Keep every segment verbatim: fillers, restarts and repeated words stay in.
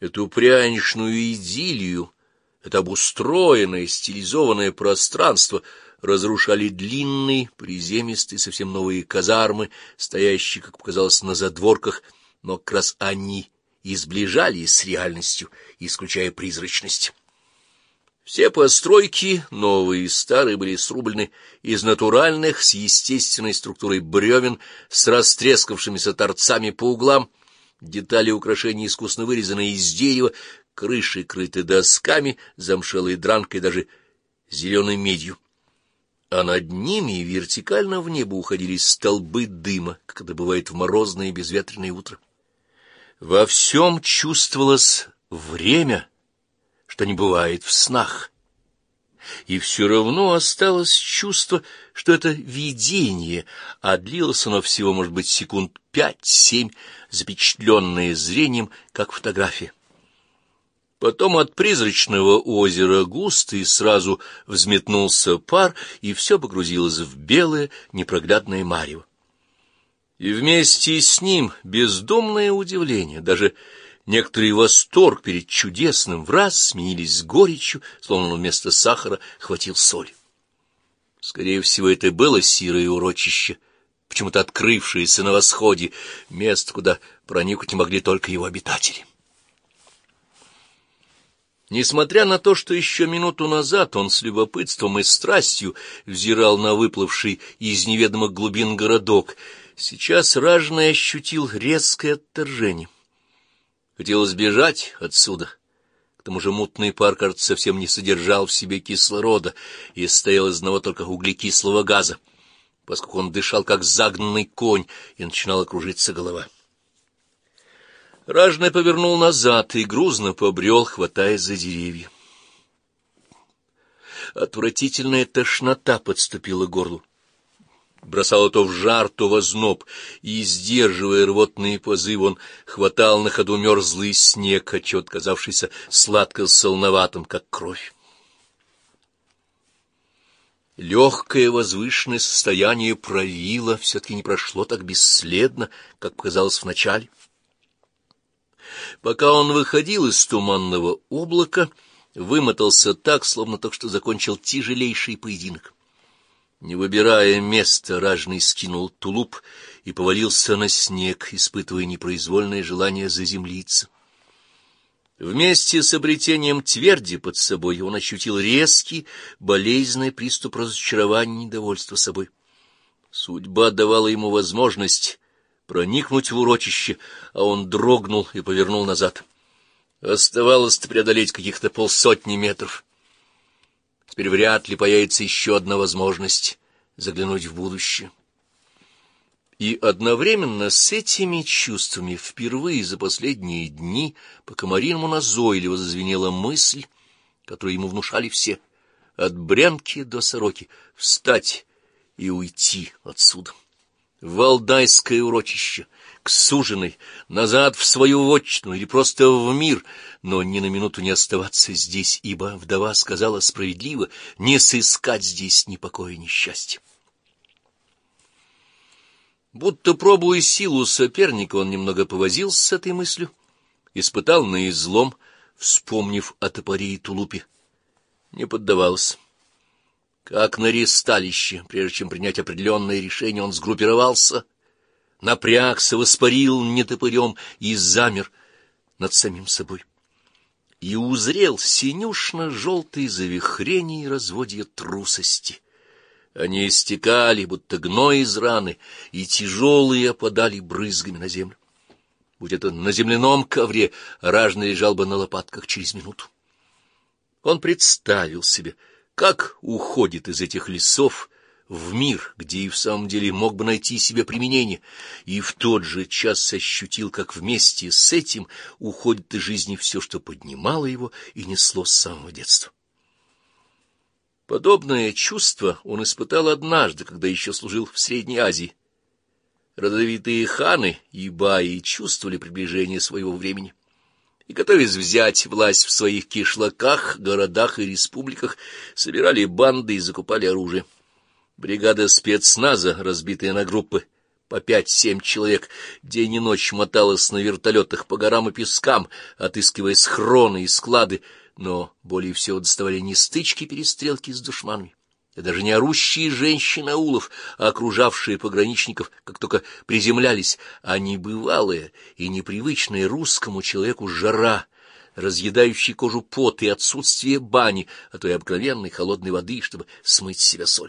Эту пряничную идиллию, это обустроенное, стилизованное пространство разрушали длинные, приземистые, совсем новые казармы, стоящие, как показалось, на задворках, но как раз они и сближались с реальностью, исключая призрачность. Все постройки, новые и старые, были срублены из натуральных, с естественной структурой бревен, с растрескавшимися торцами по углам, детали украшений искусно вырезаны из дерева, крыши крыты досками, замшелой дранкой, даже зеленой медью. А над ними вертикально в небо уходили столбы дыма, как это бывает в морозное и безветренное утро. Во всем чувствовалось время, что не бывает в снах. И все равно осталось чувство, что это видение, а длилось оно всего, может быть, секунд пять-семь, запечатленное зрением, как фотография. Потом от призрачного озера густо и сразу взметнулся пар, и все погрузилось в белое непроглядное марево. И вместе с ним бездумное удивление, даже некоторый восторг перед чудесным враз сменились с горечью, словно он вместо сахара хватил соль. Скорее всего, это было серое урочище, почему-то открывшееся на восходе, место, куда проникнуть не могли только его обитатели. Несмотря на то, что еще минуту назад он с любопытством и страстью взирал на выплывший из неведомых глубин городок, сейчас ражный ощутил резкое отторжение. Хотелось бежать отсюда. К тому же мутный пар, кажется, совсем не содержал в себе кислорода и состоял из одного только углекислого газа, поскольку он дышал как загнанный конь, и начинала кружиться голова. Ражный повернул назад и грузно побрел, хватаясь за деревья. Отвратительная тошнота подступила к горлу. Бросало то в жар, то в озноб, и, сдерживая рвотные позывы, он хватал на ходу мерзлый снег, отчет казавшийся сладко-солоноватым, как кровь. Легкое возвышенное состояние правила все-таки не прошло так бесследно, как показалось вначале. Пока он выходил из туманного облака, вымотался так, словно только что закончил тяжелейший поединок. Не выбирая места, ражный скинул тулуп и повалился на снег, испытывая непроизвольное желание заземлиться. Вместе с обретением тверди под собой он ощутил резкий, болезненный приступ разочарования и недовольства собой. Судьба давала ему возможность проникнуть в урочище, а он дрогнул и повернул назад. Оставалось преодолеть каких-то полсотни метров. Теперь вряд ли появится еще одна возможность заглянуть в будущее. И одновременно с этими чувствами впервые за последние дни по комариному назойливо зазвенела мысль, которую ему внушали все, от Брянки до Сороки, встать и уйти отсюда. В валдайское урочище, к суженой, назад в свою вотчину или просто в мир, но ни на минуту не оставаться здесь, ибо вдова сказала справедливо: не сыскать здесь ни покоя, ни счастья. Будто пробуя силу соперника, он немного повозился с этой мыслью, испытал на излом, вспомнив о топоре и тулупе. Не поддавался. Как на ресталище, прежде чем принять определенное решение, он сгруппировался, напрягся, воспарил нетопырем и замер над самим собой. И узрел синюшно-желтые завихрения и разводья трусости. Они истекали, будто гной из раны, и тяжелые опадали брызгами на землю. Будь это на земляном ковре, ражный лежал бы на лопатках через минуту. Он представил себе, как уходит из этих лесов в мир, где и в самом деле мог бы найти себе применение, и в тот же час ощутил, как вместе с этим уходит из жизни все, что поднимало его и несло с самого детства. Подобное чувство он испытал однажды, когда еще служил в Средней Азии. Родовитые ханы и баи чувствовали приближение своего времени и, готовясь взять власть в своих кишлаках, городах и республиках, собирали банды и закупали оружие. Бригада спецназа, разбитая на группы по пять-семь человек день и ночь моталось на вертолетах по горам и пескам, отыскивая схроны и склады, но более всего доставали не стычки-перестрелки с душманами, и даже не орущие женщины аулов, а окружавшие пограничников, как только приземлялись, а небывалая и непривычная русскому человеку жара, разъедающий кожу пот и отсутствие бани, а то и обыкновенной холодной воды, чтобы смыть с себя соль.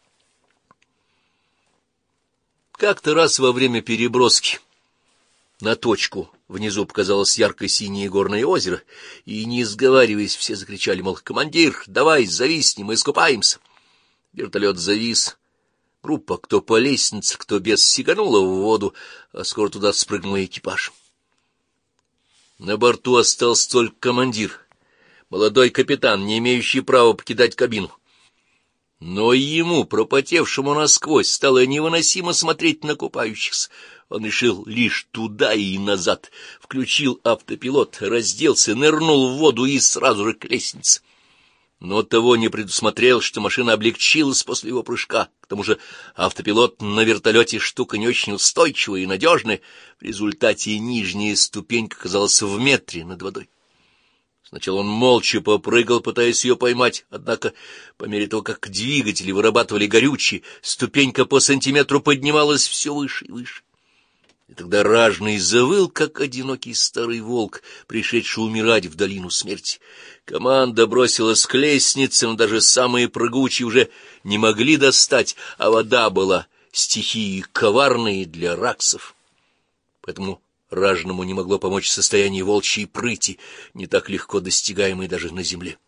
Как-то раз во время переброски на точку внизу показалось ярко-синее горное озеро, и, не сговариваясь, все закричали, мол, «Командир, давай, зависни, мы искупаемся». Вертолет завис, группа, кто по лестнице, кто без, сиганула в воду, а скоро туда спрыгнул экипаж. На борту остался только командир, молодой капитан, не имеющий права покидать кабину. Но ему, пропотевшему насквозь, стало невыносимо смотреть на купающихся. Он решил лишь туда и назад, включил автопилот, разделся, нырнул в воду и сразу же к лестнице. Но того не предусмотрел, что машина облегчилась после его прыжка. К тому же автопилот на вертолете штука не очень устойчивая и надежная. В результате нижняя ступенька оказалась в метре над водой. Сначала он молча попрыгал, пытаясь ее поймать, однако по мере того, как двигатели вырабатывали горючее, ступенька по сантиметру поднималась все выше и выше. И тогда ражный завыл, как одинокий старый волк, пришедший умирать в долину смерти. Команда бросилась к лестнице, но даже самые прыгучие уже не могли достать, а вода была стихией коварной для раксов. Поэтому ражному не могло помочь состояние волчьей прыти, не так легко достигаемой даже на земле.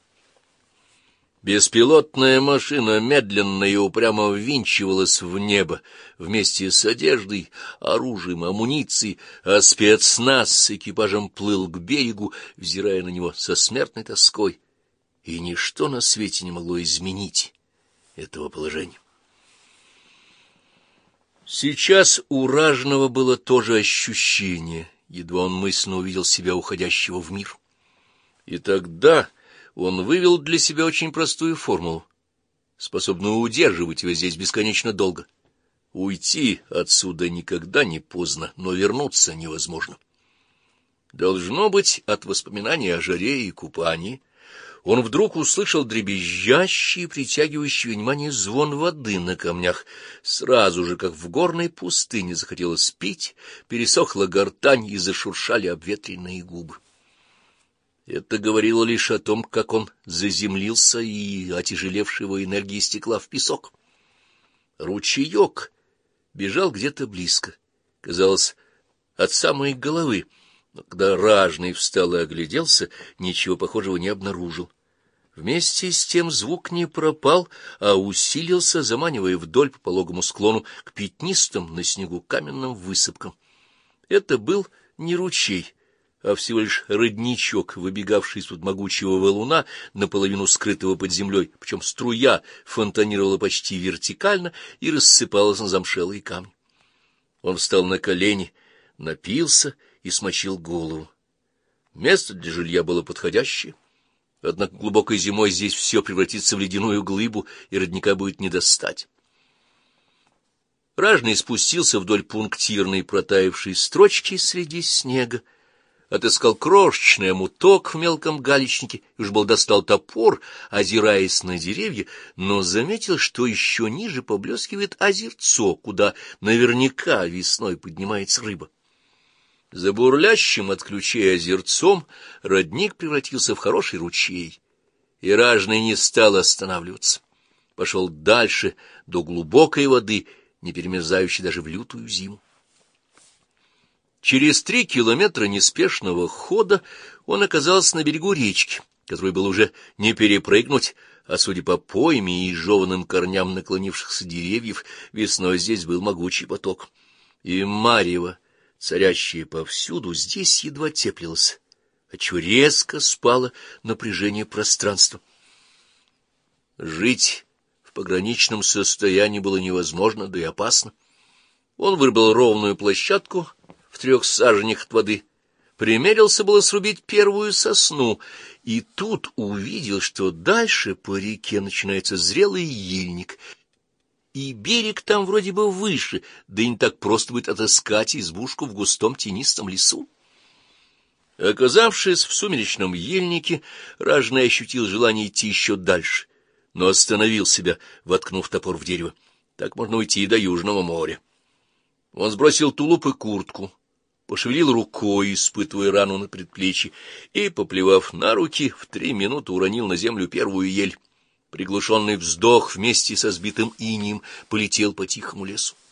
Беспилотная машина медленно и упрямо ввинчивалась в небо вместе с одеждой, оружием, амуницией, а спецназ с экипажем плыл к берегу, взирая на него со смертной тоской, и ничто на свете не могло изменить этого положения. Сейчас у ражного было то же ощущение, едва он мысленно увидел себя уходящего в мир. И тогда он вывел для себя очень простую формулу, способную удерживать его здесь бесконечно долго. Уйти отсюда никогда не поздно, но вернуться невозможно. Должно быть, от воспоминаний о жаре и купании он вдруг услышал дребезжащий, притягивающий внимание звон воды на камнях. Сразу же, как в горной пустыне, захотелось пить, пересохла гортань и зашуршали обветренные губы. Это говорило лишь о том, как он заземлился и отяжелевшей его энергии стекла в песок. Ручеек бежал где-то близко, казалось, от самой головы, но когда ражный встал и огляделся, ничего похожего не обнаружил. Вместе с тем звук не пропал, а усилился, заманивая вдоль по пологому склону к пятнистым на снегу каменным высыпкам. Это был не ручей, а всего лишь родничок, выбегавший из-под могучего валуна, наполовину скрытого под землей, причем струя фонтанировала почти вертикально и рассыпалась на замшелые камни. Он встал на колени, напился и смочил голову. Место для жилья было подходящее, однако глубокой зимой здесь все превратится в ледяную глыбу, и родника будет не достать. Ражный спустился вдоль пунктирной протаявшей строчки среди снега, отыскал крошечный омуток в мелком галечнике и уж был достал топор, озираясь на деревья, но заметил, что еще ниже поблескивает озерцо, куда наверняка весной поднимается рыба. За бурлящим от ключей озерцом родник превратился в хороший ручей, и ражный не стал останавливаться. Пошел дальше, до глубокой воды, не перемерзающей даже в лютую зиму. Через три километра неспешного хода он оказался на берегу речки, которую было уже не перепрыгнуть, а, судя по пойме и жеванным корням наклонившихся деревьев, весной здесь был могучий поток. И марево, царящее повсюду, здесь едва теплилось, отчего резко спало напряжение пространства. Жить в пограничном состоянии было невозможно, да и опасно. Он выбрал ровную площадку в трех саженях от воды, примерился было срубить первую сосну, и тут увидел, что дальше по реке начинается зрелый ельник, и берег там вроде бы выше, да и не так просто будет отыскать избушку в густом тенистом лесу. Оказавшись в сумеречном ельнике, ражный ощутил желание идти еще дальше, но остановил себя, воткнув топор в дерево. Так можно уйти до Южного моря. Он сбросил тулуп и куртку, пошевелил рукой, испытывая рану на предплечье, и, поплевав на руки, в три минуты уронил на землю первую ель. Приглушенный вздох вместе со сбитым инием полетел по тихому лесу.